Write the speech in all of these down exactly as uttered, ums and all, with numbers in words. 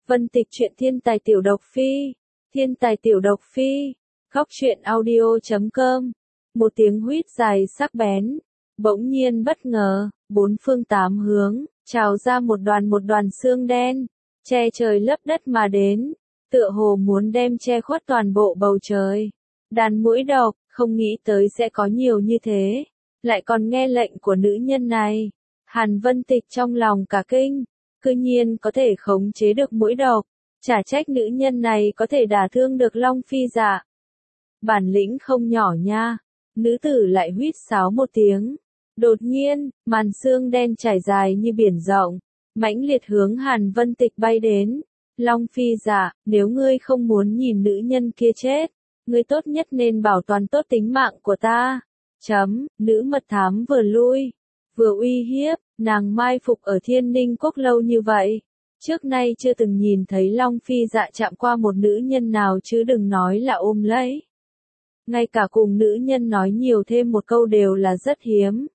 Vân Tịch truyện thiên tài tiểu độc phi, thiên tài tiểu độc phi, góc truyện audio chấm com. Một tiếng huýt dài sắc bén, bỗng nhiên bất ngờ, bốn phương tám hướng, trào ra một đoàn một đoàn xương đen, che trời lấp đất mà đến, tựa hồ muốn đem che khuất toàn bộ bầu trời. Đàn muỗi độc, không nghĩ tới sẽ có nhiều như thế, lại còn nghe lệnh của nữ nhân này. Hàn Vân Tịch trong lòng cả kinh, cư nhiên có thể khống chế được muỗi độc, chả trách nữ nhân này có thể đả thương được Long Phi Dạ. Bản lĩnh không nhỏ nha, nữ tử lại huýt sáo một tiếng. Đột nhiên, màn xương đen trải dài như biển rộng, mãnh liệt hướng Hàn Vân Tịch bay đến. Long Phi Dạ, nếu ngươi không muốn nhìn nữ nhân kia chết, ngươi tốt nhất nên bảo toàn tốt tính mạng của ta. Chấm, nữ mật thám vừa lui, vừa uy hiếp, nàng mai phục ở Thiên Ninh Quốc lâu như vậy. Trước nay chưa từng nhìn thấy Long Phi Dạ chạm qua một nữ nhân nào chứ đừng nói là ôm lấy. Ngay cả cùng nữ nhân nói nhiều thêm một câu đều là rất hiếm.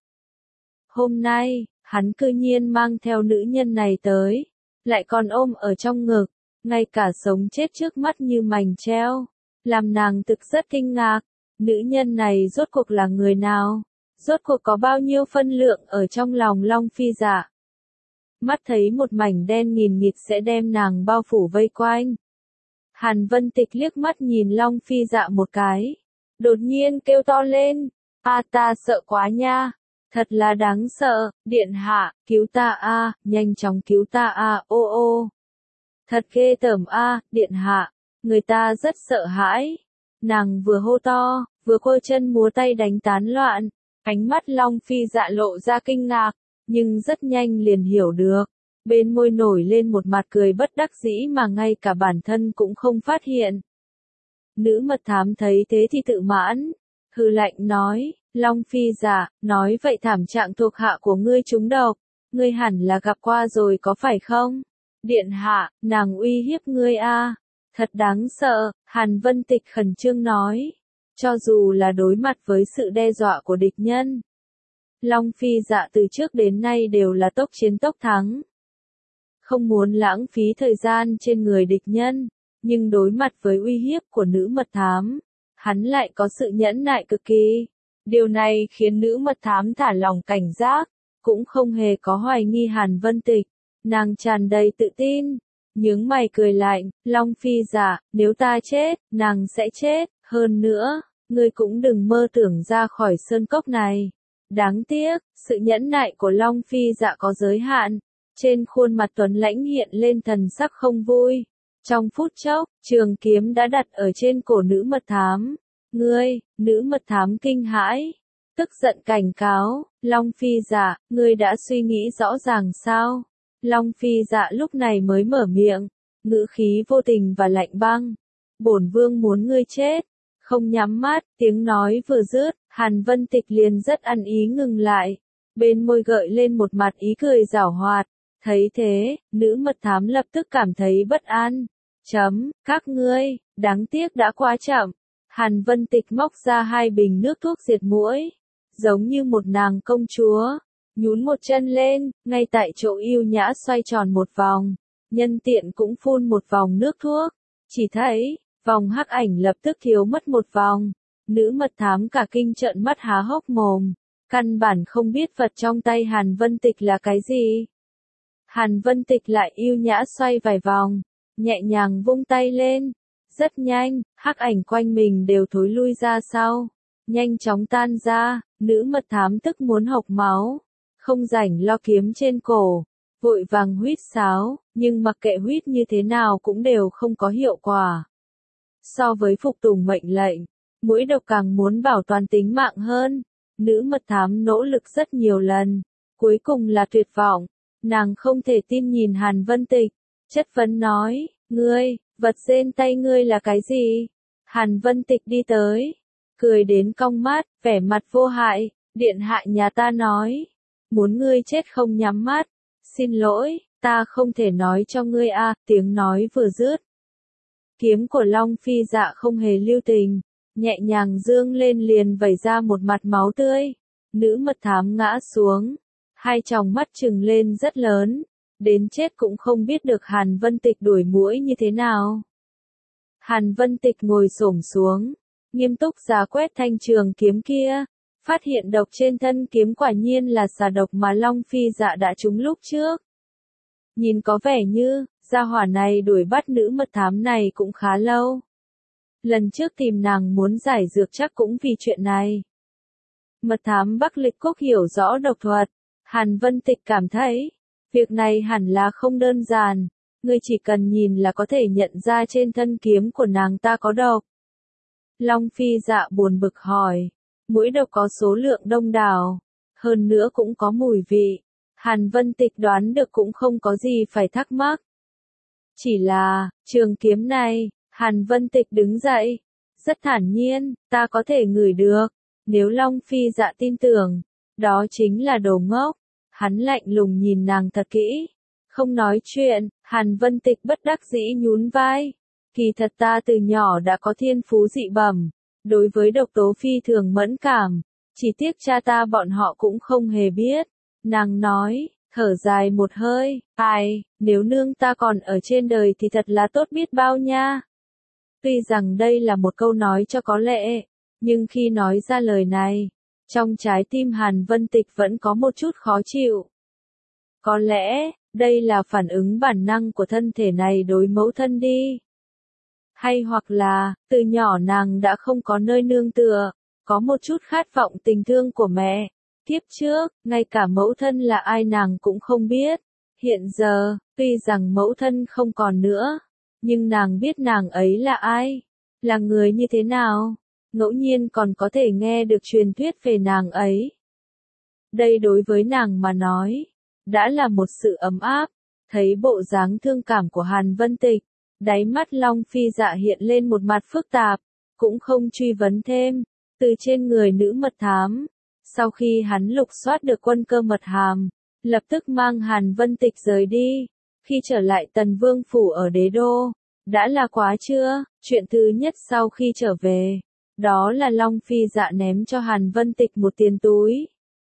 Hôm nay, hắn cư nhiên mang theo nữ nhân này tới, lại còn ôm ở trong ngực, ngay cả sống chết trước mắt như mành treo, làm nàng thực rất kinh ngạc. Nữ nhân này rốt cuộc là người nào? Rốt cuộc có bao nhiêu phân lượng ở trong lòng Long Phi Dạ? Mắt thấy một mảnh đen nghìn nghịt sẽ đem nàng bao phủ vây quanh. Hàn Vân Tịch liếc mắt nhìn Long Phi Dạ một cái, đột nhiên kêu to lên, a ta sợ quá nha, thật là đáng sợ, điện hạ, cứu ta a, nhanh chóng cứu ta a, ô ô. Thật ghê tởm a, điện hạ, người ta rất sợ hãi. Nàng vừa hô to, vừa quơ chân múa tay đánh tán loạn, ánh mắt Long Phi Dạ lộ ra kinh ngạc, nhưng rất nhanh liền hiểu được. Bên môi nổi lên một mặt cười bất đắc dĩ mà ngay cả bản thân cũng không phát hiện. Nữ mật thám thấy thế thì tự mãn, hừ lạnh nói, Long Phi Dạ, nói vậy thảm trạng thuộc hạ của ngươi trúng độc, ngươi hẳn là gặp qua rồi có phải không? Điện hạ, nàng uy hiếp ngươi a, thật đáng sợ, Hàn Vân Tịch khẩn trương nói, cho dù là đối mặt với sự đe dọa của địch nhân. Long Phi Dạ từ trước đến nay đều là tốc chiến tốc thắng. Không muốn lãng phí thời gian trên người địch nhân, nhưng đối mặt với uy hiếp của nữ mật thám, hắn lại có sự nhẫn nại cực kỳ. Điều này khiến nữ mật thám thả lòng cảnh giác, cũng không hề có hoài nghi Hàn Vân Tịch. Nàng tràn đầy tự tin, nhướng mày cười lạnh, Long Phi Dạ, nếu ta chết, nàng sẽ chết, hơn nữa, ngươi cũng đừng mơ tưởng ra khỏi sơn cốc này. Đáng tiếc, sự nhẫn nại của Long Phi Dạ có giới hạn, trên khuôn mặt tuấn lãnh hiện lên thần sắc không vui. Trong phút chốc, trường kiếm đã đặt ở trên cổ nữ mật thám. Ngươi, nữ mật thám kinh hãi, tức giận cảnh cáo, Long Phi Dạ, ngươi đã suy nghĩ rõ ràng sao? Long Phi Dạ lúc này mới mở miệng, ngữ khí vô tình và lạnh băng. Bổn vương muốn ngươi chết. Không nhắm mắt, tiếng nói vừa dứt, Hàn Vân Tịch liền rất ăn ý ngừng lại. Bên môi gợi lên một mặt ý cười giảo hoạt. Thấy thế, nữ mật thám lập tức cảm thấy bất an. Chấm, các ngươi, đáng tiếc đã quá chậm. Hàn Vân Tịch móc ra hai bình nước thuốc diệt muỗi, giống như một nàng công chúa, nhún một chân lên, ngay tại chỗ yêu nhã xoay tròn một vòng, nhân tiện cũng phun một vòng nước thuốc. Chỉ thấy, vòng hắc ảnh lập tức thiếu mất một vòng. Nữ mật thám cả kinh trợn mắt há hốc mồm, căn bản không biết vật trong tay Hàn Vân Tịch là cái gì. Hàn Vân Tịch lại yêu nhã xoay vài vòng, nhẹ nhàng vung tay lên. Rất nhanh, hắc ảnh quanh mình đều thối lui ra sau, nhanh chóng tan ra. Nữ mật thám tức muốn hộc máu, không rảnh lo kiếm trên cổ, vội vàng huýt sáo, nhưng mặc kệ huýt như thế nào cũng đều không có hiệu quả. So với phục tùng mệnh lệnh, muỗi độc càng muốn bảo toàn tính mạng hơn. Nữ mật thám nỗ lực rất nhiều lần, cuối cùng là tuyệt vọng. Nàng không thể tin nhìn Hàn Vân Tịch, chất vấn nói, ngươi, vật trên tay ngươi là cái gì? Hàn Vân Tịch đi tới, cười đến cong mắt, vẻ mặt vô hại, điện hạ nhà ta nói, muốn ngươi chết không nhắm mắt. Xin lỗi, ta không thể nói cho ngươi a, tiếng nói vừa dứt. Kiếm của Long Phi Dạ không hề lưu tình, nhẹ nhàng dương lên liền vẩy ra một mặt máu tươi. Nữ mật thám ngã xuống, hai tròng mắt trừng lên rất lớn, đến chết cũng không biết được Hàn Vân Tịch đuổi muỗi như thế nào. Hàn Vân Tịch ngồi xổm xuống, nghiêm túc rà quét thanh trường kiếm kia, phát hiện độc trên thân kiếm quả nhiên là xà độc mà Long Phi Dạ đã trúng lúc trước. Nhìn có vẻ như, gia hỏa này đuổi bắt nữ mật thám này cũng khá lâu. Lần trước tìm nàng muốn giải dược chắc cũng vì chuyện này. Mật thám Bắc Lịch Cốc hiểu rõ độc thuật, Hàn Vân Tịch cảm thấy, việc này hẳn là không đơn giản, ngươi chỉ cần nhìn là có thể nhận ra trên thân kiếm của nàng ta có độc. Long Phi Dạ buồn bực hỏi, muỗi độc có số lượng đông đảo, hơn nữa cũng có mùi vị. Hàn Vân Tịch đoán được cũng không có gì phải thắc mắc. Chỉ là, trường kiếm này, Hàn Vân Tịch đứng dậy, rất thản nhiên, ta có thể ngửi được. Nếu Long Phi Dạ tin tưởng, đó chính là đồ ngốc. Hắn lạnh lùng nhìn nàng thật kỹ, không nói chuyện. Hàn Vân Tịch bất đắc dĩ nhún vai. Kỳ thật ta từ nhỏ đã có thiên phú dị bẩm, đối với độc tố phi thường mẫn cảm, chỉ tiếc cha ta bọn họ cũng không hề biết. Nàng nói, thở dài một hơi, ai, nếu nương ta còn ở trên đời thì thật là tốt biết bao nha. Tuy rằng đây là một câu nói cho có lệ, nhưng khi nói ra lời này, trong trái tim Hàn Vân Tịch vẫn có một chút khó chịu. Có lẽ, đây là phản ứng bản năng của thân thể này đối mẫu thân đi. Hay hoặc là, từ nhỏ nàng đã không có nơi nương tựa, có một chút khát vọng tình thương của mẹ. Kiếp trước, ngay cả mẫu thân là ai nàng cũng không biết. Hiện giờ, tuy rằng mẫu thân không còn nữa, nhưng nàng biết nàng ấy là ai, là người như thế nào, ngẫu nhiên còn có thể nghe được truyền thuyết về nàng ấy. Đây đối với nàng mà nói, đã là một sự ấm áp. Thấy bộ dáng thương cảm của Hàn Vân Tịch, đáy mắt Long Phi Dạ hiện lên một mặt phức tạp, cũng không truy vấn thêm. Từ trên người nữ mật thám, sau khi hắn lục soát được quân cơ mật hàm, lập tức mang Hàn Vân Tịch rời đi. Khi trở lại Tần Vương phủ ở Đế Đô, đã là quá trưa. Chuyện thứ nhất sau khi trở về, đó là Long Phi Dạ ném cho Hàn Vân Tịch một tiền túi.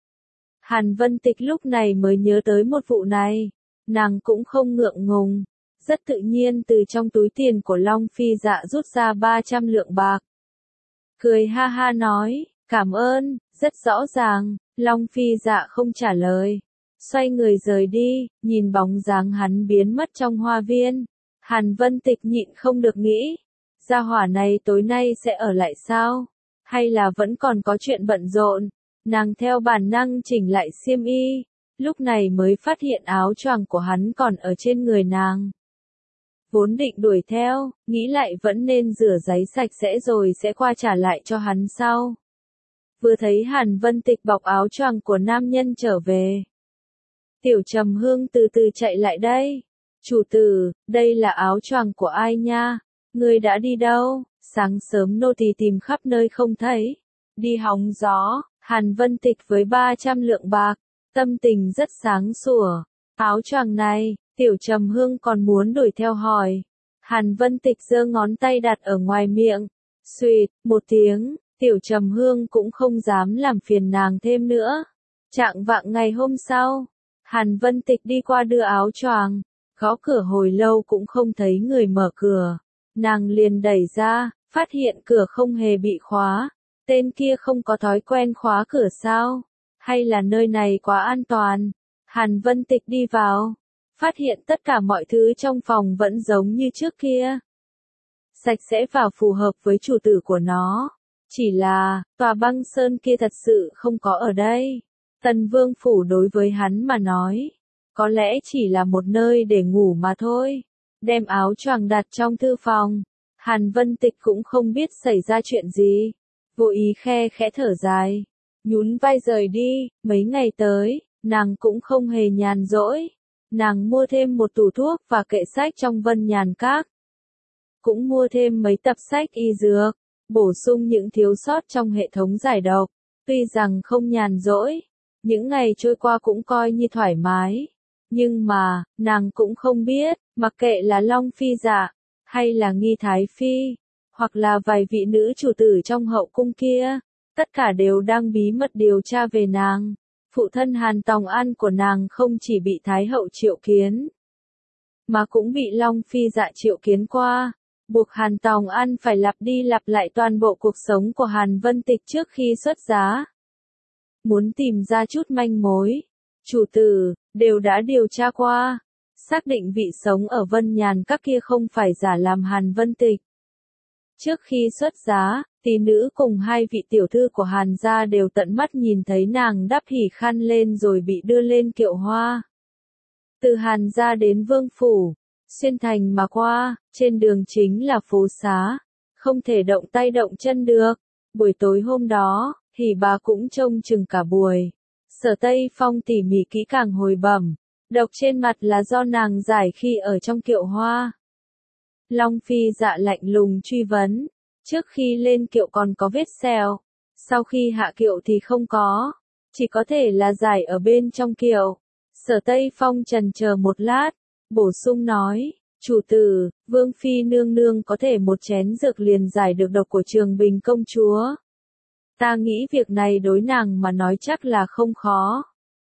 Hàn Vân Tịch lúc này mới nhớ tới một vụ này, nàng cũng không ngượng ngùng, rất tự nhiên từ trong túi tiền của Long Phi Dạ rút ra ba trăm lượng bạc. Cười ha ha nói, cảm ơn, rất rõ ràng. Long Phi Dạ không trả lời, xoay người rời đi. Nhìn bóng dáng hắn biến mất trong hoa viên, Hàn Vân Tịch nhịn không được nghĩ, gia hỏa này tối nay sẽ ở lại sao? Hay là vẫn còn có chuyện bận rộn? Nàng theo bản năng chỉnh lại xiêm y, lúc này mới phát hiện áo choàng của hắn còn ở trên người nàng. Vốn định đuổi theo, nghĩ lại vẫn nên rửa giấy sạch sẽ rồi sẽ qua trả lại cho hắn sau. Vừa thấy Hàn Vân Tịch bọc áo choàng của nam nhân trở về, Tiểu Trầm Hương từ từ chạy lại đây. Chủ tử, đây là áo choàng của ai nha? Ngươi đã đi đâu? Sáng sớm nô tỳ tìm khắp nơi không thấy. Đi hóng gió. Hàn Vân Tịch với ba trăm lượng bạc, tâm tình rất sáng sủa. Áo choàng này, Tiểu Trầm Hương còn muốn đuổi theo hỏi. Hàn Vân Tịch giơ ngón tay đặt ở ngoài miệng. Xuỵt, một tiếng, Tiểu Trầm Hương cũng không dám làm phiền nàng thêm nữa. Trạng vạng ngày hôm sau, Hàn Vân Tịch đi qua đưa áo choàng, gõ cửa hồi lâu cũng không thấy người mở cửa. Nàng liền đẩy ra, phát hiện cửa không hề bị khóa. Tên kia không có thói quen khóa cửa sao? Hay là nơi này quá an toàn? Hàn Vân Tịch đi vào, phát hiện tất cả mọi thứ trong phòng vẫn giống như trước kia. Sạch sẽ và phù hợp với chủ tử của nó. Chỉ là, tòa băng sơn kia thật sự không có ở đây. Tần Vương phủ đối với hắn mà nói, có lẽ chỉ là một nơi để ngủ mà thôi. Đem áo choàng đặt trong thư phòng, Hàn Vân Tịch cũng không biết xảy ra chuyện gì. Vô ý khe khẽ thở dài, nhún vai rời đi. Mấy ngày tới, nàng cũng không hề nhàn rỗi. Nàng mua thêm một tủ thuốc và kệ sách trong Vân Nhàn Các. Cũng mua thêm mấy tập sách y dược, bổ sung những thiếu sót trong hệ thống giải độc. Tuy rằng không nhàn rỗi, những ngày trôi qua cũng coi như thoải mái. Nhưng mà, nàng cũng không biết, mặc kệ là Long Phi Dạ, hay là Nghi Thái Phi, hoặc là vài vị nữ chủ tử trong hậu cung kia, tất cả đều đang bí mật điều tra về nàng. Phụ thân Hàn Tòng An của nàng không chỉ bị Thái hậu triệu kiến, mà cũng bị Long Phi Dạ triệu kiến qua, buộc Hàn Tòng An phải lặp đi lặp lại toàn bộ cuộc sống của Hàn Vân Tịch trước khi xuất giá. Muốn tìm ra chút manh mối, chủ tử, đều đã điều tra qua, xác định vị sống ở Vân Nhàn các kia không phải giả làm Hàn Vân Tịch. Trước khi xuất giá, tỷ nữ cùng hai vị tiểu thư của Hàn gia đều tận mắt nhìn thấy nàng đắp hỉ khăn lên rồi bị đưa lên kiệu hoa. Từ Hàn gia đến Vương Phủ, xuyên thành mà qua, trên đường chính là phố xá, không thể động tay động chân được. Buổi tối hôm đó, hỉ bà cũng trông chừng cả buổi. Sở Tây Phong tỉ mỉ kỹ càng hồi bẩm, độc trên mặt là do nàng giải khi ở trong kiệu hoa. Long Phi Dạ lạnh lùng truy vấn, trước khi lên kiệu còn có vết sẹo, sau khi hạ kiệu thì không có, chỉ có thể là giải ở bên trong kiệu. Sở Tây Phong trần chờ một lát, bổ sung nói, chủ tử, Vương Phi nương nương có thể một chén dược liền giải được độc của Trường Bình công chúa. Ta nghĩ việc này đối nàng mà nói chắc là không khó.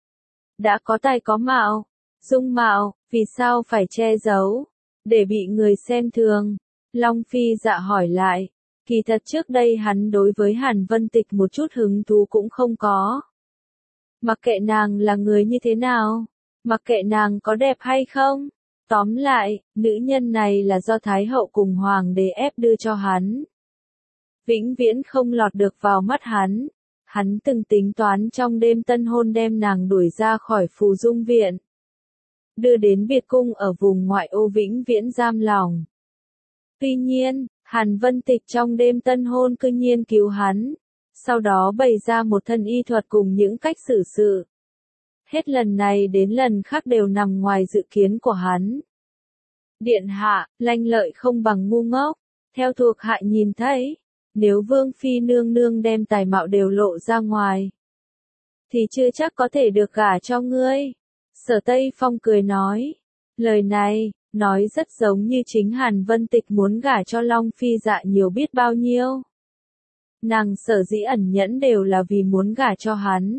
Đã có tài có mạo, dung mạo, vì sao phải che giấu, để bị người xem thường? Long Phi Dạ hỏi lại, kỳ thật trước đây hắn đối với Hàn Vân Tịch một chút hứng thú cũng không có. Mặc kệ nàng là người như thế nào, mặc kệ nàng có đẹp hay không, tóm lại, nữ nhân này là do Thái hậu cùng Hoàng đế ép đưa cho hắn. Vĩnh viễn không lọt được vào mắt hắn. Hắn từng tính toán trong đêm tân hôn đem nàng đuổi ra khỏi Phù Dung Viện, đưa đến biệt cung ở vùng ngoại ô vĩnh viễn giam lòng. Tuy nhiên, Hàn Vân Tịch trong đêm tân hôn cư nhiên cứu hắn, sau đó bày ra một thân y thuật cùng những cách xử sự. Hết lần này đến lần khác đều nằm ngoài dự kiến của hắn. Điện hạ, lanh lợi không bằng ngu ngốc, theo thuộc hạ nhìn thấy, nếu Vương Phi nương nương đem tài mạo đều lộ ra ngoài, thì chưa chắc có thể được gả cho ngươi. Sở Tây Phong cười nói, lời này, nói rất giống như chính Hàn Vân Tịch muốn gả cho Long Phi Dạ nhiều biết bao nhiêu. Nàng sở dĩ ẩn nhẫn đều là vì muốn gả cho hắn.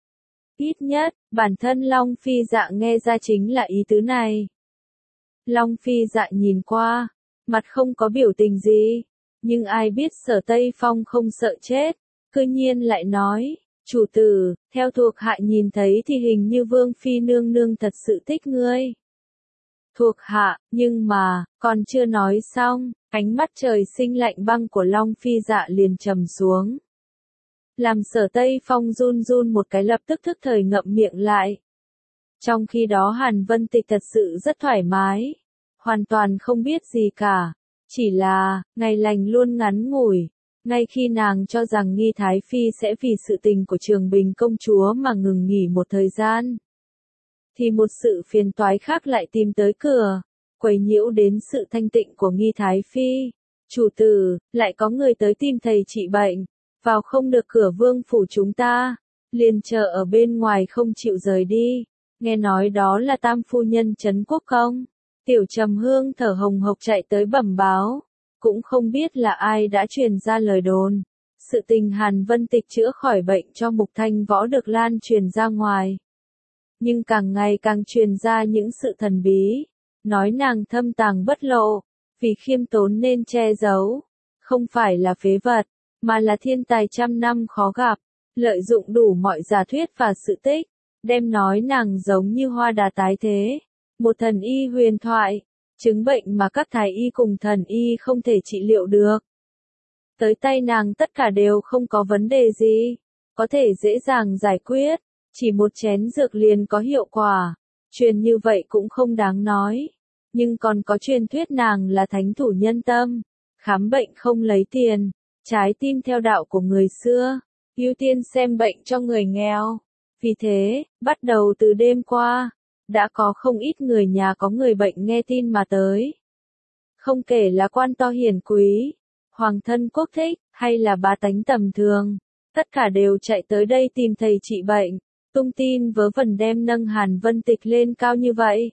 Ít nhất, bản thân Long Phi Dạ nghe ra chính là ý tứ này. Long Phi Dạ nhìn qua, mặt không có biểu tình gì, nhưng ai biết Sở Tây Phong không sợ chết, cư nhiên lại nói, chủ tử, theo thuộc hạ nhìn thấy thì hình như Vương Phi nương nương thật sự thích ngươi. Thuộc hạ, nhưng mà, còn chưa nói xong, ánh mắt trời sinh lạnh băng của Long Phi Dạ liền trầm xuống. Làm Sở Tây Phong run run một cái lập tức thức thời ngậm miệng lại. Trong khi đó Hàn Vân Tịch thật sự rất thoải mái, hoàn toàn không biết gì cả, chỉ là, ngày lành luôn ngắn ngủi, ngay khi nàng cho rằng Nghi Thái Phi sẽ vì sự tình của Trường Bình công chúa mà ngừng nghỉ một thời gian, thì một sự phiền toái khác lại tìm tới cửa, quấy nhiễu đến sự thanh tịnh của Nghi Thái Phi. Chủ tử, lại có người tới tìm thầy trị bệnh, vào không được cửa vương phủ chúng ta, liền chờ ở bên ngoài không chịu rời đi, nghe nói đó là tam phu nhân Trấn Quốc Công. Tiểu Trầm Hương thở hồng hộc chạy tới bẩm báo, cũng không biết là ai đã truyền ra lời đồn. Sự tình Hàn Vân Tịch chữa khỏi bệnh cho Mục Thanh Võ được lan truyền ra ngoài. Nhưng càng ngày càng truyền ra những sự thần bí, nói nàng thâm tàng bất lộ, vì khiêm tốn nên che giấu, không phải là phế vật, mà là thiên tài trăm năm khó gặp, lợi dụng đủ mọi giả thuyết và sự tích, đem nói nàng giống như hoa đà tái thế. Một thần y huyền thoại, chứng bệnh mà các thái y cùng thần y không thể trị liệu được. Tới tay nàng tất cả đều không có vấn đề gì, có thể dễ dàng giải quyết, chỉ một chén dược liền có hiệu quả, truyền như vậy cũng không đáng nói. Nhưng còn có truyền thuyết nàng là thánh thủ nhân tâm, khám bệnh không lấy tiền, trái tim theo đạo của người xưa, ưu tiên xem bệnh cho người nghèo. Vì thế, bắt đầu từ đêm qua, đã có không ít người nhà có người bệnh nghe tin mà tới. Không kể là quan to hiển quý, hoàng thân quốc thích, hay là bá tánh tầm thường, tất cả đều chạy tới đây tìm thầy trị bệnh, tung tin vớ vẩn đem nâng Hàn Vân Tịch lên cao như vậy.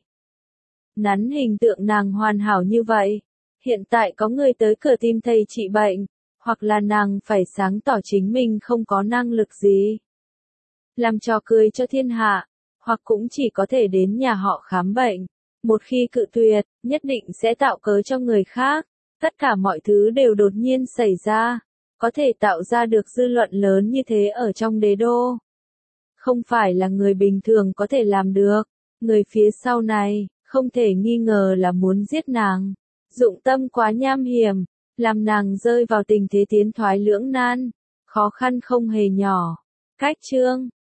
Nắn hình tượng nàng hoàn hảo như vậy, hiện tại có người tới cửa tìm thầy trị bệnh, hoặc là nàng phải sáng tỏ chính mình không có năng lực gì. làm trò cười cho thiên hạ, hoặc cũng chỉ có thể đến nhà họ khám bệnh. Một khi cự tuyệt, nhất định sẽ tạo cớ cho người khác. Tất cả mọi thứ đều đột nhiên xảy ra, có thể tạo ra được dư luận lớn như thế ở trong đế đô. Không phải là người bình thường có thể làm được. Người phía sau này, không thể nghi ngờ là muốn giết nàng. Dụng tâm quá nham hiểm, làm nàng rơi vào tình thế tiến thoái lưỡng nan, khó khăn không hề nhỏ. Cách chương